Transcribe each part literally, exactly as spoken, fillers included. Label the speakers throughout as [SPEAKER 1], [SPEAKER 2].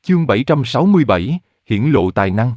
[SPEAKER 1] Chương bảy trăm sáu mươi bảy, hiển lộ tài năng.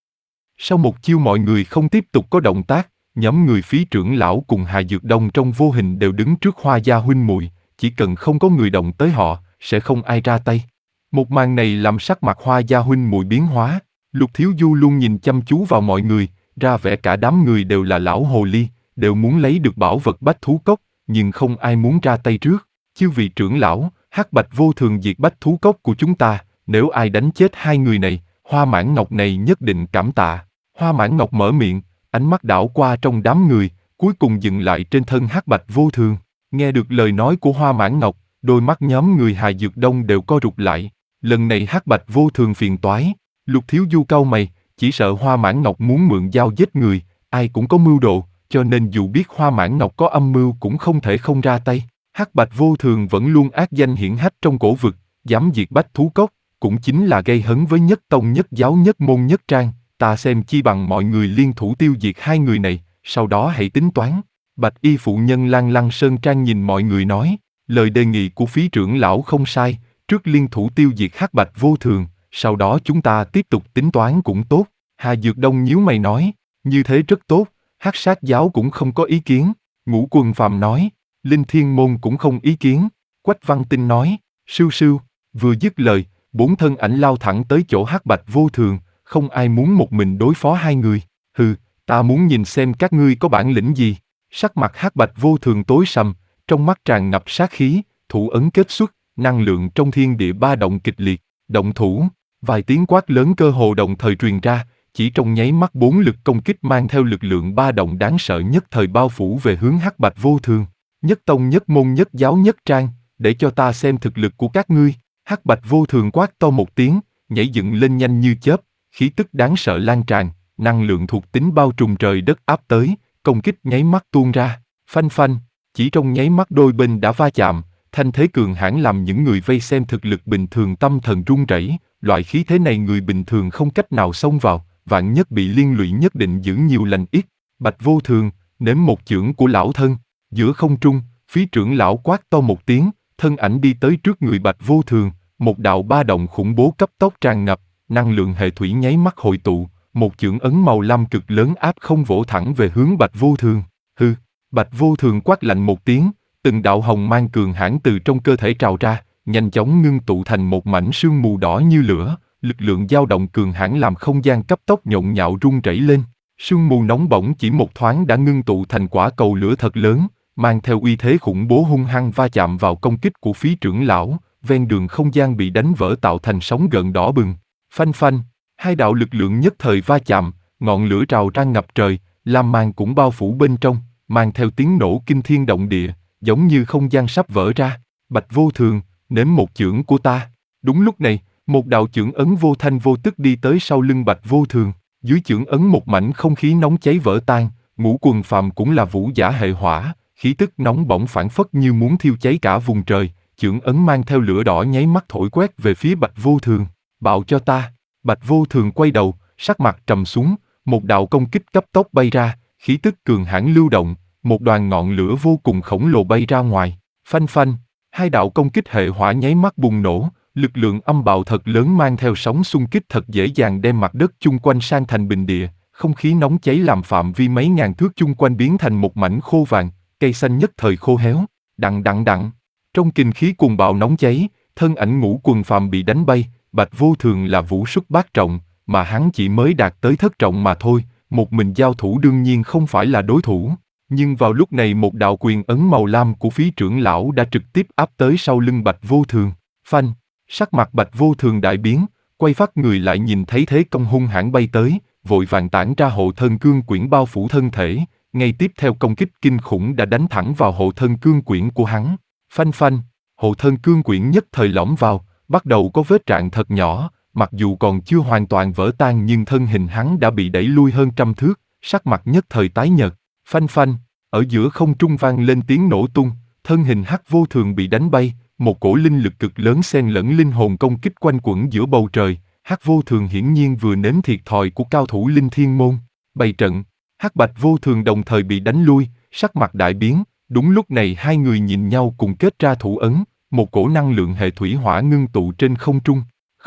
[SPEAKER 1] Sau một chiêu mọi người không tiếp tục có động tác, nhóm người Phí trưởng lão cùng Hà Dược Đông trong vô hình đều đứng trước Hoa gia huynh muội, chỉ cần không có người động tới họ, sẽ không ai ra tay. Một màn này làm sắc mặt Hoa gia huynh muội biến hóa, Lục Thiếu Du luôn nhìn chăm chú vào mọi người, ra vẻ cả đám người đều là lão hồ ly, đều muốn lấy được bảo vật bách thú cốc, nhưng không ai muốn ra tay trước. Chư vị trưởng lão, hắc bạch vô thường diệt bách thú cốc của chúng ta, nếu ai đánh chết hai người này, Hoa Mãn Ngọc này nhất định cảm tạ. Hoa Mãn Ngọc mở miệng, ánh mắt đảo qua trong đám người, cuối cùng dừng lại trên thân hắc bạch vô thường. Nghe được lời nói của Hoa Mãn Ngọc, đôi mắt nhóm người Hà Dược Đông đều co rụt lại. Lần này hắc bạch vô thường phiền toái. Lục Thiếu Du cau mày, chỉ sợ Hoa Mãn Ngọc muốn mượn dao giết người, ai cũng có mưu đồ, cho nên dù biết Hoa Mãn Ngọc có âm mưu cũng không thể không ra tay. Hắc bạch vô thường vẫn luôn ác danh hiển hách trong cổ vực, dám diệt bách thú cốc, cũng chính là gây hấn với nhất tông nhất giáo nhất môn nhất trang. Ta xem chi bằng mọi người liên thủ tiêu diệt hai người này, sau đó hãy tính toán. Bạch y phụ nhân Lan Lăng Sơn Trang nhìn mọi người nói, lời đề nghị của Phí trưởng lão không sai, trước liên thủ tiêu diệt hắc bạch vô thường, sau đó chúng ta tiếp tục tính toán cũng tốt. Hà Dược Đông nhíu mày nói, như thế rất tốt, hắc sát giáo cũng không có ý kiến. Ngũ Quần Phàm nói, Linh Thiên Môn cũng không ý kiến. Quách Văn Tinh nói, sưu sưu, vừa dứt lời, bốn thân ảnh lao thẳng tới chỗ hắc bạch vô thường, không ai muốn một mình đối phó hai người. Hừ, ta muốn nhìn xem các ngươi có bản lĩnh gì. Sắc mặt hắc bạch vô thường tối sầm, trong mắt tràn ngập sát khí, thủ ấn kết xuất, năng lượng trong thiên địa ba động kịch liệt, động thủ. Vài tiếng quát lớn cơ hồ đồng thời truyền ra, chỉ trong nháy mắt bốn lực công kích mang theo lực lượng ba động đáng sợ nhất thời bao phủ về hướng hắc bạch vô thường. Nhất tông nhất môn nhất giáo nhất trang, để cho ta xem thực lực của các ngươi. Hắc bạch vô thường quát to một tiếng, nhảy dựng lên nhanh như chớp, khí tức đáng sợ lan tràn, năng lượng thuộc tính bao trùm trời đất áp tới, công kích nháy mắt tuôn ra, phanh phanh, chỉ trong nháy mắt đôi bên đã va chạm, thanh thế cường hãn làm những người vây xem thực lực bình thường tâm thần run rẩy, loại khí thế này người bình thường không cách nào xông vào, vạn nhất bị liên lụy nhất định giữ nhiều lành ít. Bạch vô thường, nếm một chưởng của lão thân. Giữa không trung, Phí trưởng lão quát to một tiếng, thân ảnh đi tới trước người bạch vô thường, một đạo ba động khủng bố cấp tốc tràn ngập, năng lượng hệ thủy nháy mắt hội tụ, một chưởng ấn màu lam cực lớn áp không vỗ thẳng về hướng bạch vô thường. Hừ, bạch vô thường quát lạnh một tiếng, từng đạo hồng mang cường hãn từ trong cơ thể trào ra, nhanh chóng ngưng tụ thành một mảnh sương mù đỏ như lửa, lực lượng dao động cường hãn làm không gian cấp tốc nhộn nhạo rung rẩy lên. Sương mù nóng bỏng chỉ một thoáng đã ngưng tụ thành quả cầu lửa thật lớn, mang theo uy thế khủng bố hung hăng va chạm vào công kích của Phí trưởng lão, ven đường không gian bị đánh vỡ tạo thành sóng gợn đỏ bừng. Phanh phanh, hai đạo lực lượng nhất thời va chạm, ngọn lửa trào ra ngập trời, lam mang cũng bao phủ bên trong, mang theo tiếng nổ kinh thiên động địa, giống như không gian sắp vỡ ra. Bạch vô thường, nếm một chưởng của ta. Đúng lúc này, một đạo chưởng ấn vô thanh vô tức đi tới sau lưng bạch vô thường, dưới chưởng ấn một mảnh không khí nóng cháy vỡ tan. Ngũ Quần Phàm cũng là vũ giả hệ hỏa, khí tức nóng bỏng phảng phất như muốn thiêu cháy cả vùng trời, chưởng ấn mang theo lửa đỏ nháy mắt thổi quét về phía bạch vô thường. Bạo cho ta. Bạch vô thường quay đầu, sắc mặt trầm xuống, một đạo công kích cấp tốc bay ra, khí tức cường hãn lưu động, một đoàn ngọn lửa vô cùng khổng lồ bay ra ngoài. Phanh phanh, hai đạo công kích hệ hỏa nháy mắt bùng nổ, lực lượng âm bạo thật lớn mang theo sóng xung kích thật dễ dàng đem mặt đất chung quanh san thành bình địa, không khí nóng cháy làm phạm vi mấy ngàn thước chung quanh biến thành một mảnh khô vàng, cây xanh nhất thời khô héo. Đặng đặng đặng, trong kinh khí cuồng bạo nóng cháy, thân ảnh Ngũ Quần Phàm bị đánh bay. Bạch vô thường là vũ xuất bát trọng, mà hắn chỉ mới đạt tới thất trọng mà thôi, một mình giao thủ đương nhiên không phải là đối thủ. Nhưng vào lúc này một đạo quyền ấn màu lam của Phí trưởng lão đã trực tiếp áp tới sau lưng bạch vô thường. Phanh, sắc mặt bạch vô thường đại biến, quay phát người lại nhìn thấy thế công hung hãn bay tới, vội vàng tản ra hộ thân cương quyển bao phủ thân thể, ngay tiếp theo công kích kinh khủng đã đánh thẳng vào hộ thân cương quyển của hắn. Phanh phanh, hộ thân cương quyển nhất thời lõm vào, bắt đầu có vết rạn thật nhỏ, mặc dù còn chưa hoàn toàn vỡ tan nhưng thân hình hắn đã bị đẩy lui hơn trăm thước, sắc mặt nhất thời tái nhợt. Phanh phanh, ở giữa không trung vang lên tiếng nổ tung, thân hình hắc vô thường bị đánh bay, một cổ linh lực cực lớn xen lẫn linh hồn công kích quanh quẩn giữa bầu trời. Hắc vô thường hiển nhiên vừa nếm thiệt thòi của cao thủ Linh Thiên Môn. Bày trận, hắc bạch vô thường đồng thời bị đánh lui, sắc mặt đại biến. Đúng lúc này hai người nhìn nhau cùng kết ra thủ ấn, một cổ năng lượng hệ thủy hỏa ngưng tụ trên không trung.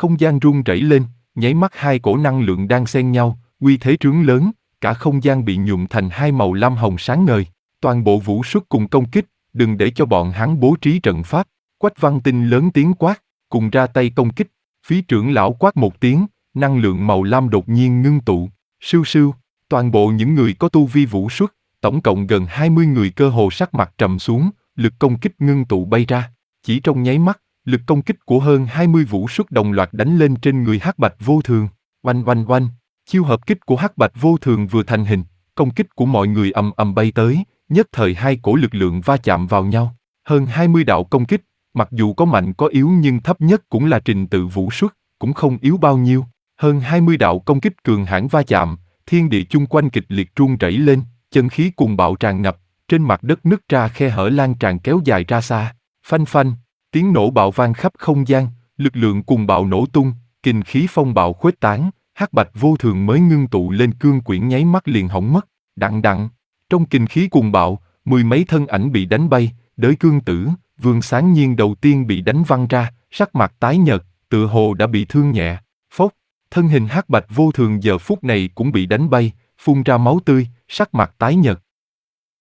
[SPEAKER 1] Không gian rung rẩy lên, nháy mắt hai cổ năng lượng đang xen nhau, uy thế trướng lớn, cả không gian bị nhuộm thành hai màu lam hồng sáng ngời. Toàn bộ vũ xuất cùng công kích, đừng để cho bọn hắn bố trí trận pháp. Quách Văn Tinh lớn tiếng quát, cùng ra tay công kích. Phí trưởng lão quát một tiếng, năng lượng màu lam đột nhiên ngưng tụ. Sưu sưu, toàn bộ những người có tu vi vũ xuất, tổng cộng gần hai mươi người cơ hồ sắc mặt trầm xuống, lực công kích ngưng tụ bay ra. Chỉ trong nháy mắt, lực công kích của hơn hai mươi vũ xuất đồng loạt đánh lên trên người Hắc Bạch Vô Thường. Oanh oanh oanh, chiêu hợp kích của Hắc Bạch Vô Thường vừa thành hình, công kích của mọi người ầm ầm bay tới, nhất thời hai cổ lực lượng va chạm vào nhau. Hơn hai mươi đạo công kích, mặc dù có mạnh có yếu nhưng thấp nhất cũng là trình tự vũ xuất, cũng không yếu bao nhiêu. Hơn hai mươi đạo công kích cường hãn va chạm, thiên địa chung quanh kịch liệt rung rẩy lên, chân khí cuồng bạo tràn ngập, trên mặt đất nứt ra khe hở lan tràn kéo dài ra xa. Phanh phanh, tiếng nổ bạo vang khắp không gian, lực lượng cuồng bạo nổ tung, kình khí phong bạo khuếch tán, Hắc Bạch Vô Thường mới ngưng tụ lên cương quyển nháy mắt liền hỏng mất. Đặng đặng, trong kình khí cuồng bạo, mười mấy thân ảnh bị đánh bay, Đới Cương Tử, Vương Sáng Nhiên đầu tiên bị đánh văng ra, sắc mặt tái nhợt, tựa hồ đã bị thương nhẹ. Phốc, thân hình Hắc Bạch Vô Thường giờ phút này cũng bị đánh bay, phun ra máu tươi, sắc mặt tái nhợt.